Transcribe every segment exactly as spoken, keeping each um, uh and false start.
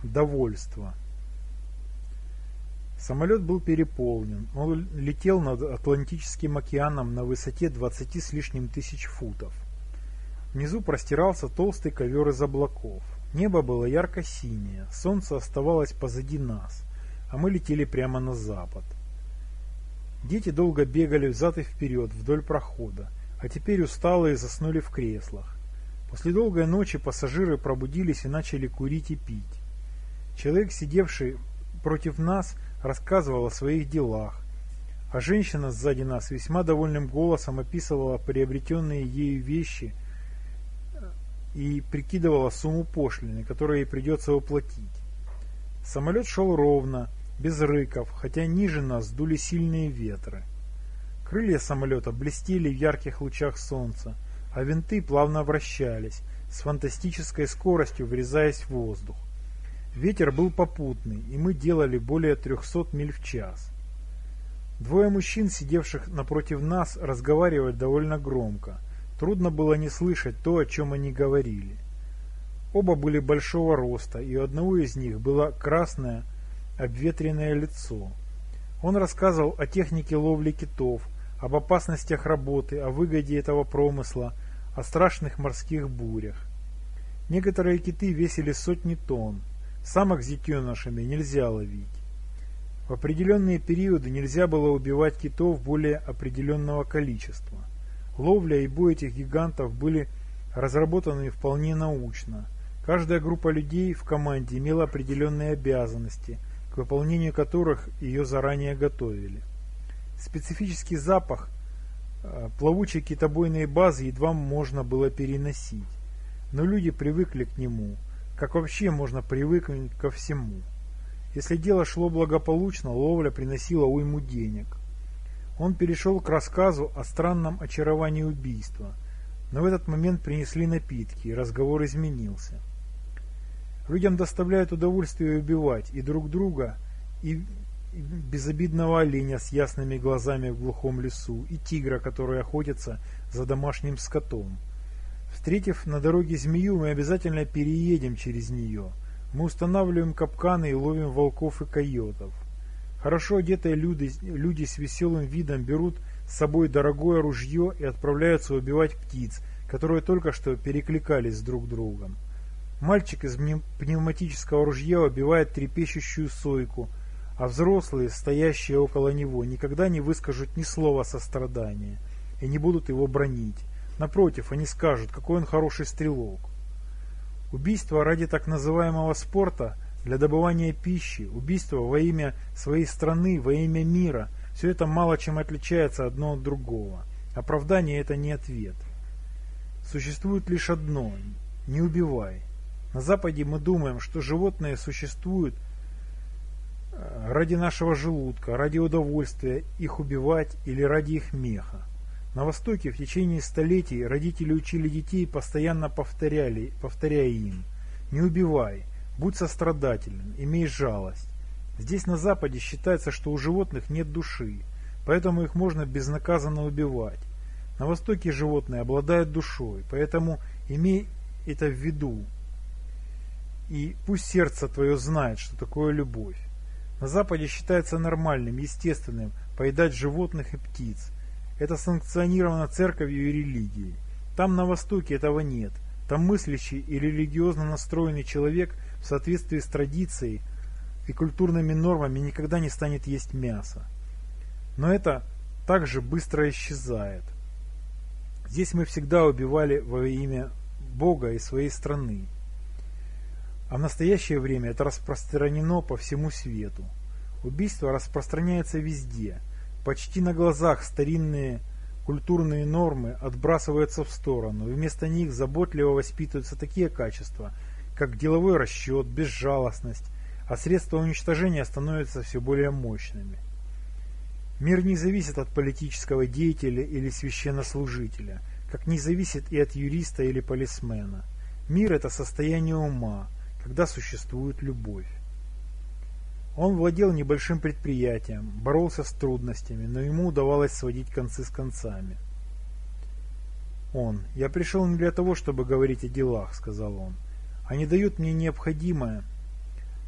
Довольство. Самолет был переполнен. Он летел над Атлантическим океаном на высоте двадцати с лишним тысяч футов. Внизу простирался толстый ковер из облаков. Небо было ярко-синее, солнце оставалось позади нас, а мы летели прямо на запад. Дети долго бегали взад и вперед вдоль прохода, а теперь усталые заснули в креслах. После долгой ночи пассажиры пробудились и начали курить и пить. Человек, сидевший против нас, рассказывал о своих делах, а женщина сзади нас весьма довольным голосом описывала приобретенные ею вещи и прикидывала сумму пошлины, которую ей придется уплатить. Самолет шел ровно, без рыков, хотя ниже нас дули сильные ветры. Крылья самолета блестели в ярких лучах солнца, а винты плавно вращались, с фантастической скоростью врезаясь в воздух. Ветер был попутный, и мы делали более трехсот миль в час. Двое мужчин, сидевших напротив нас, разговаривали довольно громко. Трудно было не слышать то, о чем они говорили. Оба были большого роста, и у одного из них было красное, обветренное лицо. Он рассказывал о технике ловли китов, об опасностях работы, о выгоде этого промысла, о страшных морских бурях. Некоторые киты весили сотни тонн. Самок с детенышами нельзя ловить. В определенные периоды нельзя было убивать китов более определенного количества. Ловля и бой этих гигантов были разработаны вполне научно. Каждая группа людей в команде имела определенные обязанности, к выполнению которых ее заранее готовили. Специфический запах плавучей китобойной базы едва можно было переносить, но люди привыкли к нему. Как вообще можно привыкнуть ко всему? Если дело шло благополучно, ловля приносила уйму денег. Он перешел к рассказу о странном очаровании убийства, но в этот момент принесли напитки, и разговор изменился. Людям доставляет удовольствие убивать и друг друга, и безобидного оленя с ясными глазами в глухом лесу, и тигра, который охотится за домашним скотом. Встретив на дороге змею, мы обязательно переедем через нее. Мы устанавливаем капканы и ловим волков и койотов. Хорошо одетые люди, люди с веселым видом берут с собой дорогое ружье и отправляются убивать птиц, которые только что перекликались с друг другом. Мальчик из пневматического ружья убивает трепещущую сойку, а взрослые, стоящие около него, никогда не выскажут ни слова сострадания и не будут его бранить. Напротив, они скажут, какой он хороший стрелок. Убийство ради так называемого спорта, для добывания пищи, убийство во имя своей страны, во имя мира – все это мало чем отличается одно от другого. Оправдание – это не ответ. Существует лишь одно – не убивай. На Западе мы думаем, что животные существуют ради нашего желудка, ради удовольствия их убивать или ради их меха. На Востоке в течение столетий родители учили детей, постоянно повторяли, повторяя им: «Не убивай, будь сострадателен, имей жалость». Здесь на Западе считается, что у животных нет души, поэтому их можно безнаказанно убивать. На Востоке животные обладают душой, поэтому имей это в виду. И пусть сердце твое знает, что такое любовь. На Западе считается нормальным, естественным поедать животных и птиц. Это санкционировано церковью и религией. Там на Востоке этого нет. Там мыслящий и религиозно настроенный человек в соответствии с традицией и культурными нормами никогда не станет есть мясо. Но это также быстро исчезает. Здесь мы всегда убивали во имя Бога и своей страны. А в настоящее время это распространено по всему свету. Убийство распространяется везде. Почти на глазах старинные культурные нормы отбрасываются в сторону, и вместо них заботливо воспитываются такие качества, как деловой расчет, безжалостность, а средства уничтожения становятся все более мощными. Мир не зависит от политического деятеля или священнослужителя, как не зависит и от юриста или полисмена. Мир – это состояние ума, когда существует любовь. Он владел небольшим предприятием, боролся с трудностями, но ему удавалось сводить концы с концами. Он: «Я пришел не для того, чтобы говорить о делах», — сказал он. «Они дают мне необходимое,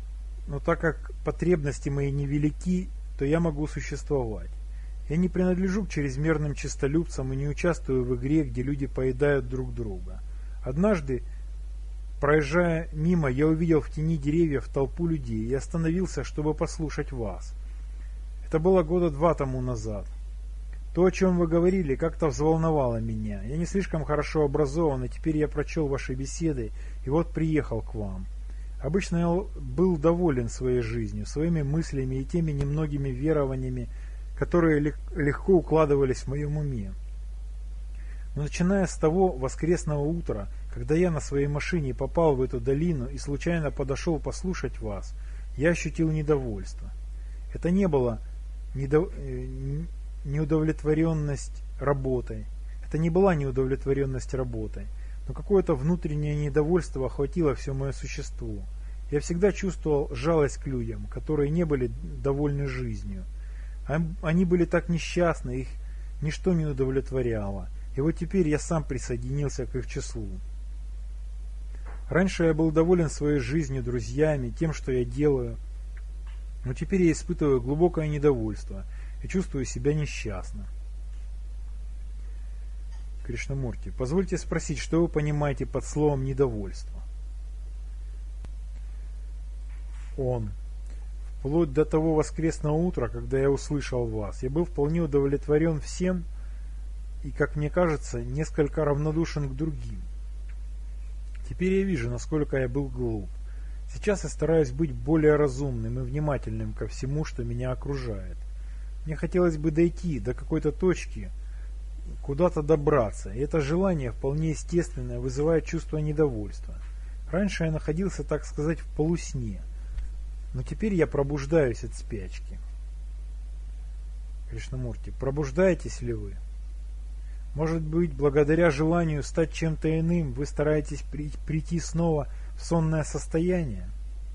но так как потребности мои невелики, то я могу существовать. Я не принадлежу к чрезмерным честолюбцам и не участвую в игре, где люди поедают друг друга. Однажды, проезжая мимо, я увидел в тени деревьев толпу людей и остановился, чтобы послушать вас. Это было года два тому назад. То, о чем вы говорили, как-то взволновало меня. Я не слишком хорошо образован, и теперь я прочел ваши беседы, и вот приехал к вам. Обычно я был доволен своей жизнью, своими мыслями и теми немногими верованиями, которые легко укладывались в моем уме. Но начиная с того воскресного утра, когда я на своей машине попал в эту долину и случайно подошел послушать вас, я ощутил недовольство. Это не было недо... неудовлетворенность работой. Это не была неудовлетворенность работой, но какое-то внутреннее недовольство охватило все мое существо. Я всегда чувствовал жалость к людям, которые не были довольны жизнью. Они были так несчастны, их ничто не удовлетворяло. И вот теперь я сам присоединился к их числу. Раньше я был доволен своей жизнью, друзьями, тем, что я делаю. Но теперь я испытываю глубокое недовольство и чувствую себя несчастным. Кришнамурти, позвольте спросить, что вы понимаете под словом «недовольство»? Он. Вплоть до того воскресного утра, когда я услышал вас, я был вполне удовлетворен всем и, как мне кажется, несколько равнодушен к другим. Теперь я вижу, насколько я был глуп. Сейчас я стараюсь быть более разумным и внимательным ко всему, что меня окружает. Мне хотелось бы дойти до какой-то точки, куда-то добраться, и это желание, вполне естественное, вызывает чувство недовольства. Раньше я находился, так сказать, в полусне, но теперь я пробуждаюсь от спячки. Кришнамурти, пробуждаетесь ли вы? Может быть, благодаря желанию стать чем-то иным, вы стараетесь прийти снова в сонное состояние?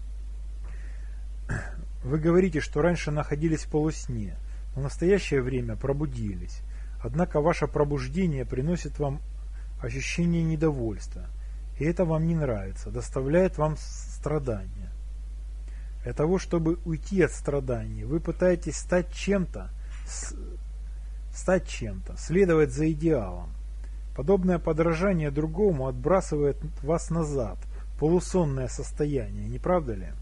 Вы говорите, что раньше находились в полусне, но в настоящее время пробудились. Однако ваше пробуждение приносит вам ощущение недовольства, и это вам не нравится, доставляет вам страдания. Для того, чтобы уйти от страданий, вы пытаетесь стать чем-то, стать чем-то, следовать за идеалом. Подобное подражание другому отбрасывает вас назад, в полусонное состояние, не правда ли?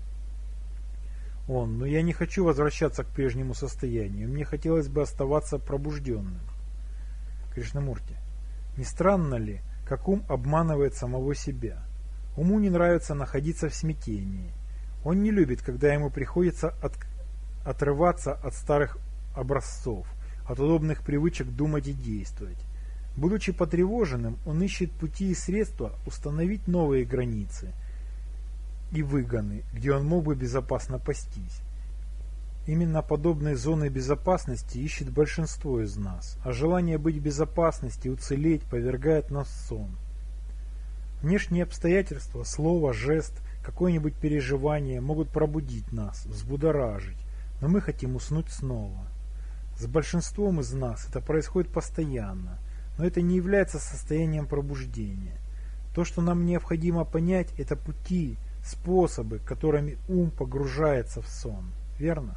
Он, но я не хочу возвращаться к прежнему состоянию, мне хотелось бы оставаться пробужденным. Кришнамурти, не странно ли, как ум обманывает самого себя? Уму не нравится находиться в смятении. Он не любит, когда ему приходится от, отрываться от старых образцов, от удобных привычек думать и действовать. Будучи потревоженным, он ищет пути и средства установить новые границы и выгоны, где он мог бы безопасно пастись. Именно подобные зоны безопасности ищет большинство из нас, а желание быть в безопасности и уцелеть повергает нас в сон. Внешние обстоятельства, слово, жест, какое-нибудь переживание могут пробудить нас, взбудоражить, но мы хотим уснуть снова. С большинством из нас это происходит постоянно, но это не является состоянием пробуждения. То, что нам необходимо понять, это пути, способы, которыми ум погружается в сон. Верно?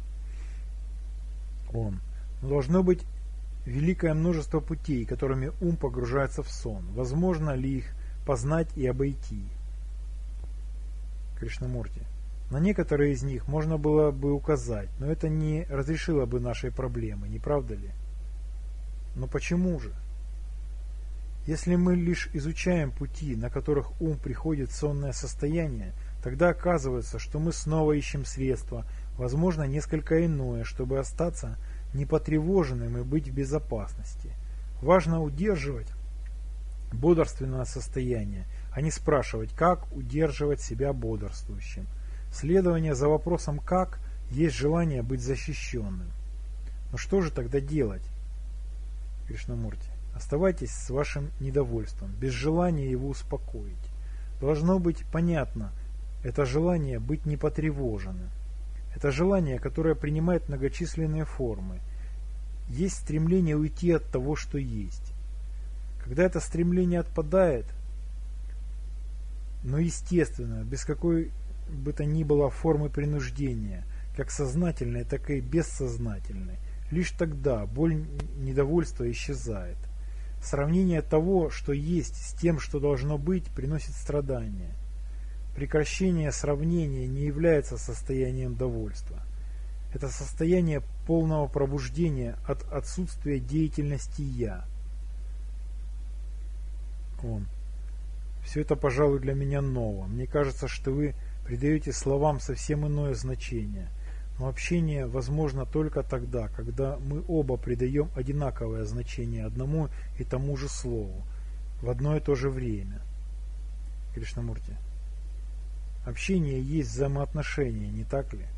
Он. Но должно быть великое множество путей, которыми ум погружается в сон. Возможно ли их познать и обойти? Кришнамурти. На некоторые из них можно было бы указать, но это не разрешило бы нашей проблемы, не правда ли? Но почему же? Если мы лишь изучаем пути, на которых ум приходит в сонное состояние, тогда оказывается, что мы снова ищем средства, возможно, несколько иное, чтобы остаться непотревоженным и быть в безопасности. Важно удерживать бодрственное состояние, а не спрашивать, как удерживать себя бодрствующим. Следование за вопросом «как» есть желание быть защищенным. Но что же тогда делать? Кришнамурти, оставайтесь с вашим недовольством, без желания его успокоить. Должно быть понятно, это желание быть непотревоженным. Это желание, которое принимает многочисленные формы. Есть стремление уйти от того, что есть. Когда это стремление отпадает, но естественно, без какой бы то ни было формы принуждения, как сознательной, так и бессознательной. Лишь тогда боль недовольства исчезает. Сравнение того, что есть, с тем, что должно быть, приносит страдания. Прекращение сравнения не является состоянием довольства. Это состояние полного пробуждения от отсутствия деятельности «я». Он. Все это, пожалуй, для меня ново. Мне кажется, что вы придаете словам совсем иное значение. Но общение возможно только тогда, когда мы оба придаем одинаковое значение одному и тому же слову в одно и то же время. Кришнамурти. Общение есть взаимоотношения, не так ли?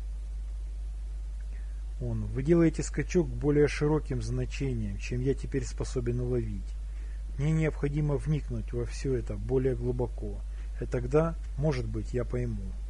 Он. Вы делаете скачок к более широким значениям, чем я теперь способен уловить. Мне необходимо вникнуть во все это более глубоко, и тогда, может быть, я пойму.